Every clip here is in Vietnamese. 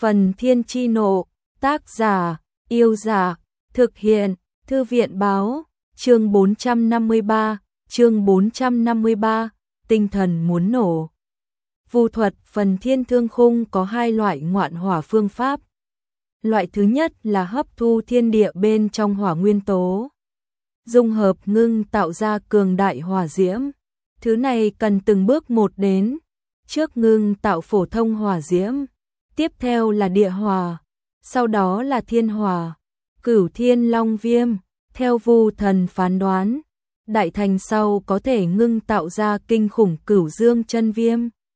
Phần Thiên Chi Nộ, tác giả, Yêu Giả, thực hiện, Thư viện báo, chương 453, tinh thần muốn nổ. Vu thuật Phần Thiên Thương Khung có hai loại ngoạn hỏa phương pháp. Loại thứ nhất là hấp thu thiên địa bên trong hỏa nguyên tố, dung hợp ngưng tạo ra cường đại hỏa diễm. Thứ này cần từng bước một đến, trước ngưng tạo phổ thông hỏa diễm, tiếp theo là địa hỏa, sau đó là thiên hỏa, Cửu Thiên Long Viêm. Theo Vu Thần phán đoán, đại thành sau có thể ngưng tạo ra kinh khủng Cửu Dương Chân Viêm.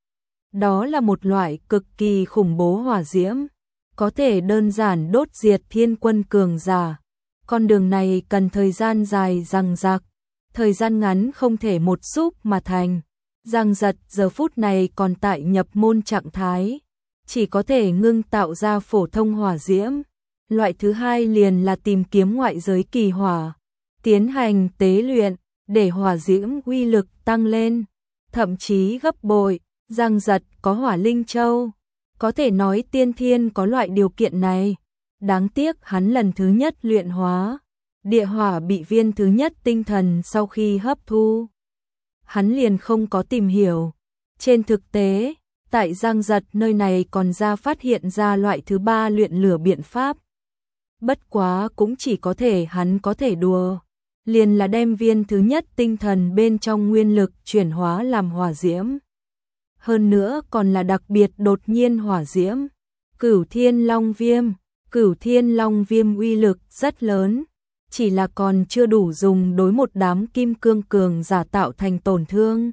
Đó là một loại cực kỳ khủng bố hỏa diễm, có thể đơn giản đốt diệt thiên quân cường giả. Con đường này cần thời gian dài dằng dặc, thời gian ngắn không thể một xúc mà thành. Giang Giật giờ phút này còn tại nhập môn trạng thái, chỉ có thể ngưng tạo ra phổ thông hỏa diễm. Loại thứ hai liền là tìm kiếm ngoại giới kỳ hỏa, tiến hành tế luyện, để hỏa diễm uy lực tăng lên, thậm chí gấp bội. Giang Giật có Hỏa Linh Châu, có thể nói tiên thiên có loại điều kiện này. Đáng tiếc hắn lần thứ nhất luyện hóa, địa hỏa bị viên thứ nhất tinh thần sau khi hấp thu, hắn liền không có tìm hiểu. Trên thực tế, tại Giang Giật nơi này còn ra phát hiện ra loại thứ ba luyện lửa biện pháp. Bất quá cũng chỉ có thể hắn có thể đùa, liền là đem viên thứ nhất tinh thần bên trong nguyên lực chuyển hóa làm hỏa diễm. Hơn nữa còn là đặc biệt đột nhiên hỏa diễm, Cửu Thiên Long Viêm. Cửu Thiên Long Viêm uy lực rất lớn, chỉ là còn chưa đủ dùng đối một đám kim cương cường giả tạo thành tổn thương.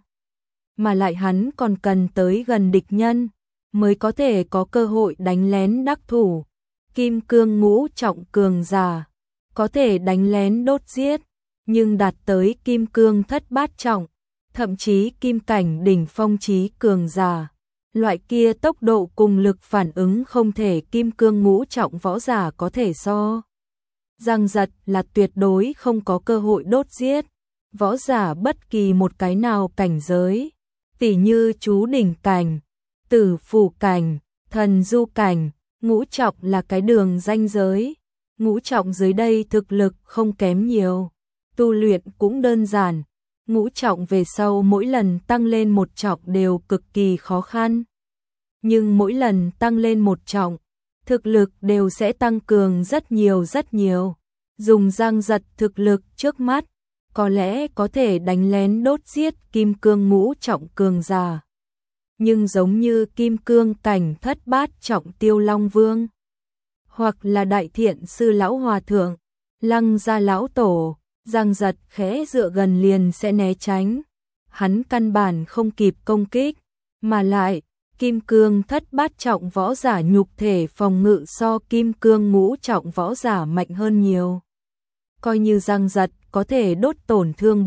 Mà lại hắn còn cần tới gần địch nhân, mới có thể có cơ hội đánh lén đắc thủ. Kim cương ngũ trọng cường giả, có thể đánh lén đốt giết, nhưng đạt tới kim cương thất bát trọng, thậm chí kim cảnh đỉnh phong chí cường giả, loại kia tốc độ cùng lực phản ứng không thể kim cương ngũ trọng võ giả có thể so. Giang Giật là tuyệt đối không có cơ hội đốt giết võ giả bất kỳ một cái nào cảnh giới, tỉ như chú đỉnh cảnh, tử phủ cảnh, thần du cảnh. Ngũ trọng là cái đường ranh giới, ngũ trọng dưới đây thực lực không kém nhiều, tu luyện cũng đơn giản. Ngũ trọng về sau mỗi lần tăng lên một trọng đều cực kỳ khó khăn, nhưng mỗi lần tăng lên một trọng, thực lực đều sẽ tăng cường rất nhiều. Dùng Giang Giật thực lực trước mắt, có lẽ có thể đánh lén đốt giết kim cương ngũ trọng cường giả. Nhưng giống như kim cương cảnh thất bát trọng Tiêu Long Vương, hoặc là Đại Thiện Sư Lão Hòa Thượng, Lăng Gia Lão Tổ, Giang Giật khẽ dựa gần liền sẽ né tránh. Hắn căn bản không kịp công kích, mà lại, kim cương thất bát trọng võ giả nhục thể phòng ngự so kim cương ngũ trọng võ giả mạnh hơn nhiều. Coi như Giang Giật có thể đốt tổn thương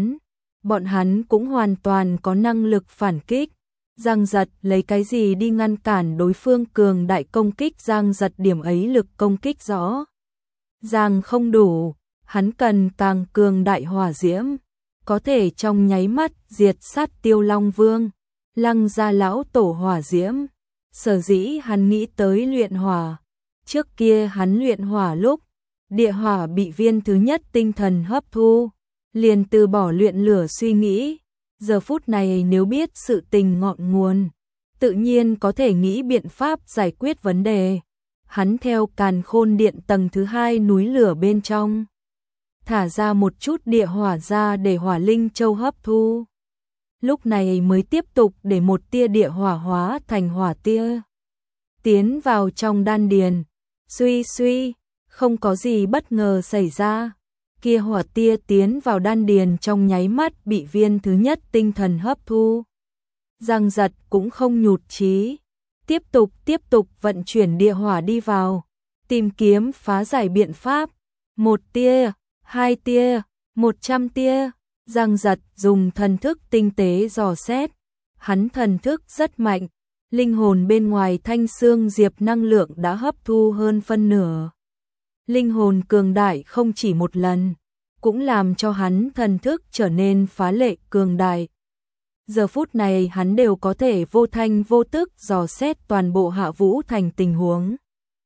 bọn hắn cũng hoàn toàn có năng lực phản kích. Giang Giật lấy cái gì đi ngăn cản đối phương cường đại công kích? Giang Giật điểm ấy lực công kích rõ ràng không đủ, hắn cần càng cường đại hỏa diễm, có thể trong nháy mắt diệt sát Tiêu Long Vương, Lăng Gia Lão Tổ hỏa diễm. Sở dĩ hắn nghĩ tới luyện hỏa, trước kia hắn luyện hỏa lúc, địa hỏa bị viên thứ nhất tinh thần hấp thu, liền từ bỏ luyện lửa suy nghĩ. Giờ phút này nếu biết sự tình ngọn nguồn, tự nhiên có thể nghĩ biện pháp giải quyết vấn đề. Hắn theo Càn Khôn Điện tầng thứ 2 núi lửa bên trong, thả ra một chút địa hỏa ra để Hỏa Linh Châu hấp thu. Lúc này mới tiếp tục để một tia địa hỏa hóa thành hỏa tia, tiến vào trong đan điền. Suy, không có gì bất ngờ xảy ra. Kia hỏa tia tiến vào đan điền trong nháy mắt bị viên thứ nhất tinh thần hấp thu. Giang Giật cũng không nhụt chí, tiếp tục vận chuyển địa hỏa đi vào, tìm kiếm phá giải biện pháp. 1 tia, 2 tia, 100 tia. Giang Giật dùng thần thức tinh tế dò xét, hắn thần thức rất mạnh, linh hồn bên ngoài thanh xương diệp năng lượng đã hấp thu hơn phân nửa. Linh hồn cường đại không chỉ một lần, cũng làm cho hắn thần thức trở nên phá lệ cường đại. Giờ phút này hắn đều có thể vô thanh vô tức dò xét toàn bộ Hạ Vũ Thành tình huống.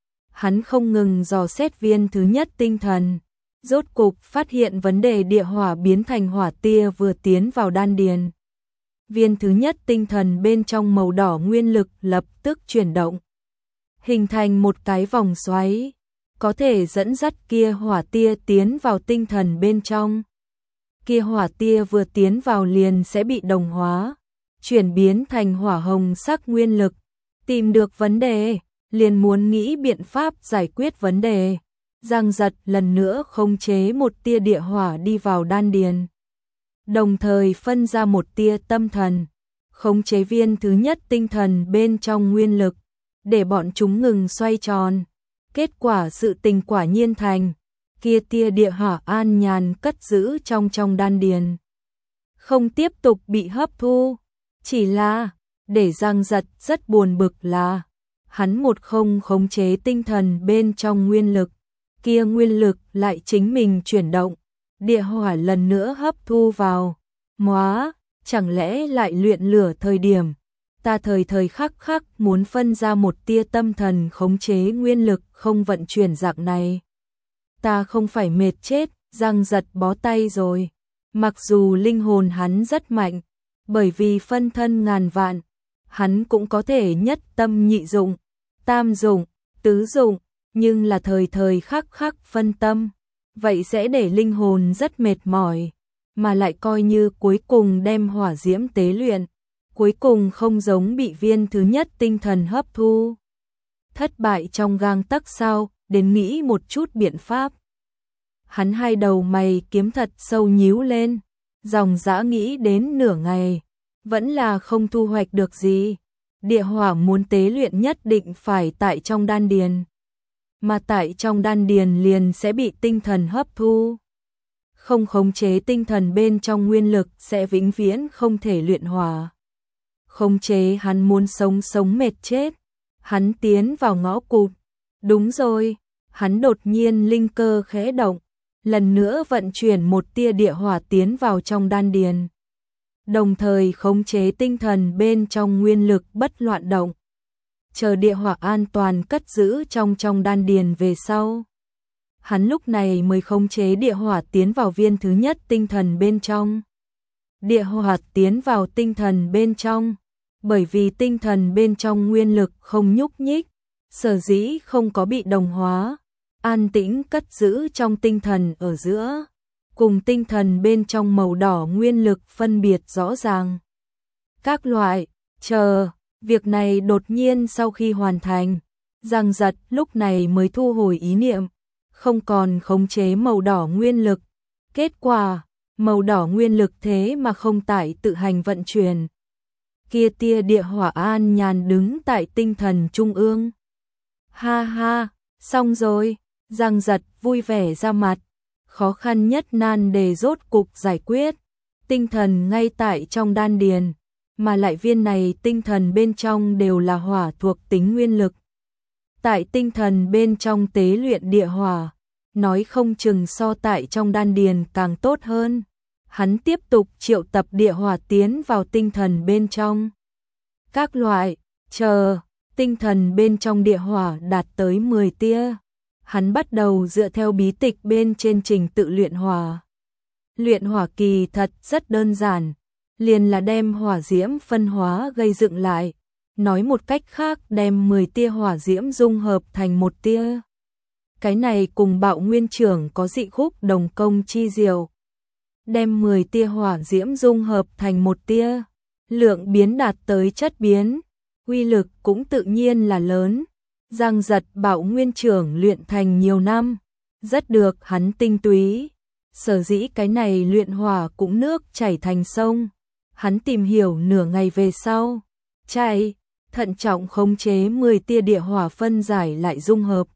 Hắn không ngừng dò xét viên thứ nhất tinh thần, rốt cục phát hiện vấn đề địa hỏa biến thành hỏa tia vừa tiến vào đan điền. Viên thứ nhất tinh thần bên trong màu đỏ nguyên lực lập tức chuyển động, hình thành một cái vòng xoáy, có thể dẫn dắt kia hỏa tia tiến vào tinh thần bên trong. Kia hỏa tia vừa tiến vào liền sẽ bị đồng hóa, chuyển biến thành hỏa hồng sắc nguyên lực. Tìm được vấn đề, liền muốn nghĩ biện pháp giải quyết vấn đề. Giang Giật lần nữa khống chế một tia địa hỏa đi vào đan điền, đồng thời phân ra một tia tâm thần, khống chế viên thứ nhất tinh thần bên trong nguyên lực, để bọn chúng ngừng xoay tròn. Kết quả sự tình quả nhiên thành, kia tia địa hỏa an nhàn cất giữ trong đan điền, không tiếp tục bị hấp thu. Chỉ là, để Giang Giật rất buồn bực là, hắn một không khống chế tinh thần bên trong nguyên lực, kia nguyên lực lại chính mình chuyển động, địa hỏa lần nữa hấp thu vào. Móa, chẳng lẽ lại luyện lửa thời điểm, ta thời thời khắc khắc muốn phân ra một tia tâm thần khống chế nguyên lực không vận chuyển dạng này. Ta không phải mệt chết, Giang Giật bó tay rồi. Mặc dù linh hồn hắn rất mạnh, bởi vì phân thân ngàn vạn, hắn cũng có thể nhất tâm nhị dụng, tam dụng, tứ dụng, nhưng là thời thời khắc khắc phân tâm, vậy sẽ để linh hồn rất mệt mỏi, mà lại coi như cuối cùng đem hỏa diễm tế luyện, cuối cùng không giống bị viên thứ nhất tinh thần hấp thu. Thất bại trong gang tấc sao, đến nghĩ một chút biện pháp. Hắn hai đầu mày kiếm thật sâu nhíu lên, dòng dã nghĩ đến nửa ngày, vẫn là không thu hoạch được gì. Địa hỏa muốn tế luyện nhất định phải tại trong đan điền, mà tại trong đan điền liền sẽ bị tinh thần hấp thu. Không khống chế tinh thần bên trong nguyên lực sẽ vĩnh viễn không thể luyện hỏa. Khống chế hắn muốn sống mệt chết. Hắn tiến vào ngõ cụt. Đúng rồi, hắn đột nhiên linh cơ khẽ động, lần nữa vận chuyển một tia địa hỏa tiến vào trong đan điền, đồng thời khống chế tinh thần bên trong nguyên lực bất loạn động. Chờ địa hỏa an toàn cất giữ trong đan điền về sau, hắn lúc này mới khống chế địa hỏa tiến vào viên thứ nhất tinh thần bên trong. Địa hỏa tiến vào tinh thần bên trong, bởi vì tinh thần bên trong nguyên lực không nhúc nhích, sở dĩ không có bị đồng hóa, an tĩnh cất giữ trong tinh thần ở giữa, cùng tinh thần bên trong màu đỏ nguyên lực phân biệt rõ ràng. Các loại, chờ, việc này đột nhiên sau khi hoàn thành, Giang Giật lúc này mới thu hồi ý niệm, không còn khống chế màu đỏ nguyên lực. Kết quả, màu đỏ nguyên lực thế mà không tại tự hành vận chuyển. Kia tia địa hỏa an nhàn đứng tại tinh thần trung ương. Ha ha, xong rồi, Giang Giật vui vẻ ra mặt, khó khăn nhất nan đề rốt cục giải quyết. Tinh thần ngay tại trong đan điền, mà lại viên này tinh thần bên trong đều là hỏa thuộc tính nguyên lực. Tại tinh thần bên trong tế luyện địa hỏa, nói không chừng so tại trong đan điền càng tốt hơn. Hắn tiếp tục triệu tập địa hỏa tiến vào tinh thần bên trong. Các loại, chờ, tinh thần bên trong địa hỏa đạt tới 10 tia. Hắn bắt đầu dựa theo bí tịch bên trên trình tự luyện hỏa. Luyện hỏa kỳ thật rất đơn giản, liền là đem hỏa diễm phân hóa gây dựng lại. Nói một cách khác, đem 10 tia hỏa diễm dung hợp thành một tia. Cái này cùng Bạo Nguyên Trưởng có dị khúc đồng công chi diệu. Đem 10 tia hỏa diễm dung hợp thành một tia, lượng biến đạt tới chất biến, uy lực cũng tự nhiên là lớn. Giang Giật Bạo Nguyên Trưởng luyện thành nhiều năm, rất được hắn tinh túy. Sở dĩ cái này luyện hỏa cũng nước chảy thành sông. Hắn tìm hiểu nửa ngày về sau, chạy, thận trọng khống chế 10 tia địa hỏa phân giải lại dung hợp.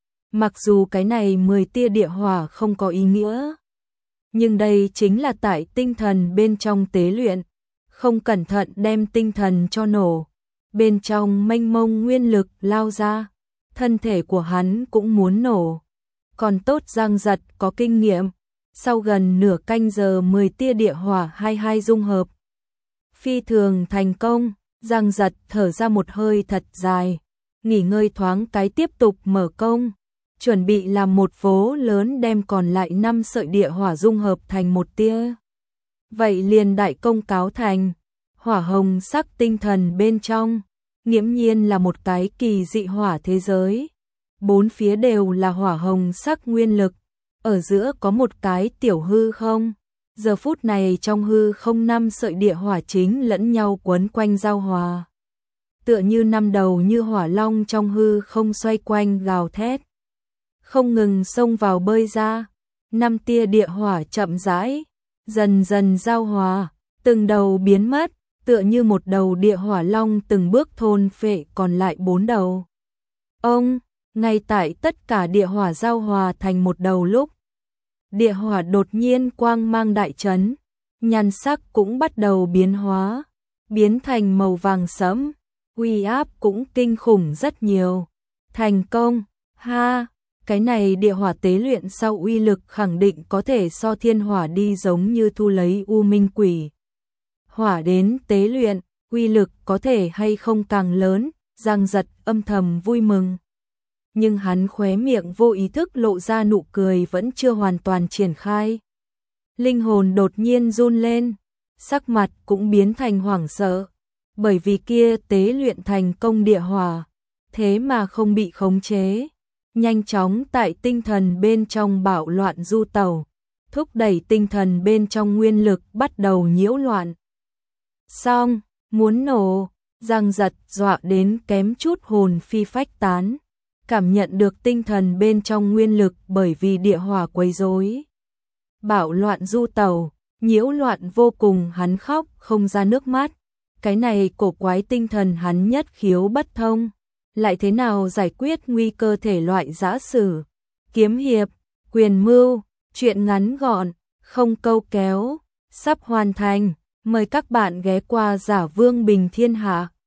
Mặc dù cái này 10 tia địa hỏa không có ý nghĩa, nhưng đây chính là tại tinh thần bên trong tế luyện, không cẩn thận đem tinh thần cho nổ. Bên trong mênh mông nguyên lực lao ra, thân thể của hắn cũng muốn nổ. Còn tốt Giang Giật có kinh nghiệm, sau gần nửa canh giờ 10 tia địa hỏa 22 dung hợp. Phi thường thành công, Giang Giật thở ra một hơi thật dài, nghỉ ngơi thoáng cái tiếp tục mở công, chuẩn bị làm một vố lớn đem còn lại 5 sợi địa hỏa dung hợp thành một tia. Vậy liền đại công cáo thành, hỏa hồng sắc tinh thần bên trong, nghiễm nhiên là một cái kỳ dị hỏa thế giới. Bốn phía đều là hỏa hồng sắc nguyên lực, ở giữa có một cái tiểu hư không. Giờ phút này trong hư không 5 sợi địa hỏa chính lẫn nhau quấn quanh giao hòa. Tựa như 5 đầu như hỏa long trong hư không xoay quanh gào thét. Không ngừng xông vào bơi ra, 5 tia địa hỏa chậm rãi, dần dần giao hòa, từng đầu biến mất, tựa như một đầu địa hỏa long từng bước thôn phệ còn lại 4 đầu. Ngay tại tất cả địa hỏa giao hòa thành một đầu lúc, địa hỏa đột nhiên quang mang đại chấn, nhan sắc cũng bắt đầu biến hóa, biến thành màu vàng sẫm, uy áp cũng kinh khủng rất nhiều. Thành công, cái này địa hỏa tế luyện sau uy lực khẳng định có thể so thiên hỏa đi, giống như thu lấy u minh quỷ hỏa đến tế luyện, uy lực có thể hay không càng lớn, Giang Giật âm thầm vui mừng. Nhưng hắn khóe miệng vô ý thức lộ ra nụ cười vẫn chưa hoàn toàn triển khai. Linh hồn đột nhiên run lên, sắc mặt cũng biến thành hoảng sợ, bởi vì kia tế luyện thành công địa hỏa, thế mà không bị khống chế, nhanh chóng tại tinh thần bên trong bạo loạn du tẩu, thúc đẩy tinh thần bên trong nguyên lực bắt đầu nhiễu loạn. Xong, muốn nổ, Giang Giật dọa đến kém chút hồn phi phách tán, cảm nhận được tinh thần bên trong nguyên lực bởi vì địa hỏa quấy rối, bạo loạn du tẩu, nhiễu loạn vô cùng, hắn khóc không ra nước mắt. Cái này cổ quái tinh thần hắn nhất khiếu bất thông, lại thế nào giải quyết nguy cơ thể loại giã sử, kiếm hiệp, quyền mưu, chuyện ngắn gọn, không câu kéo, sắp hoàn thành. Mời các bạn ghé qua Giả Vương Bình Thiên Hạ.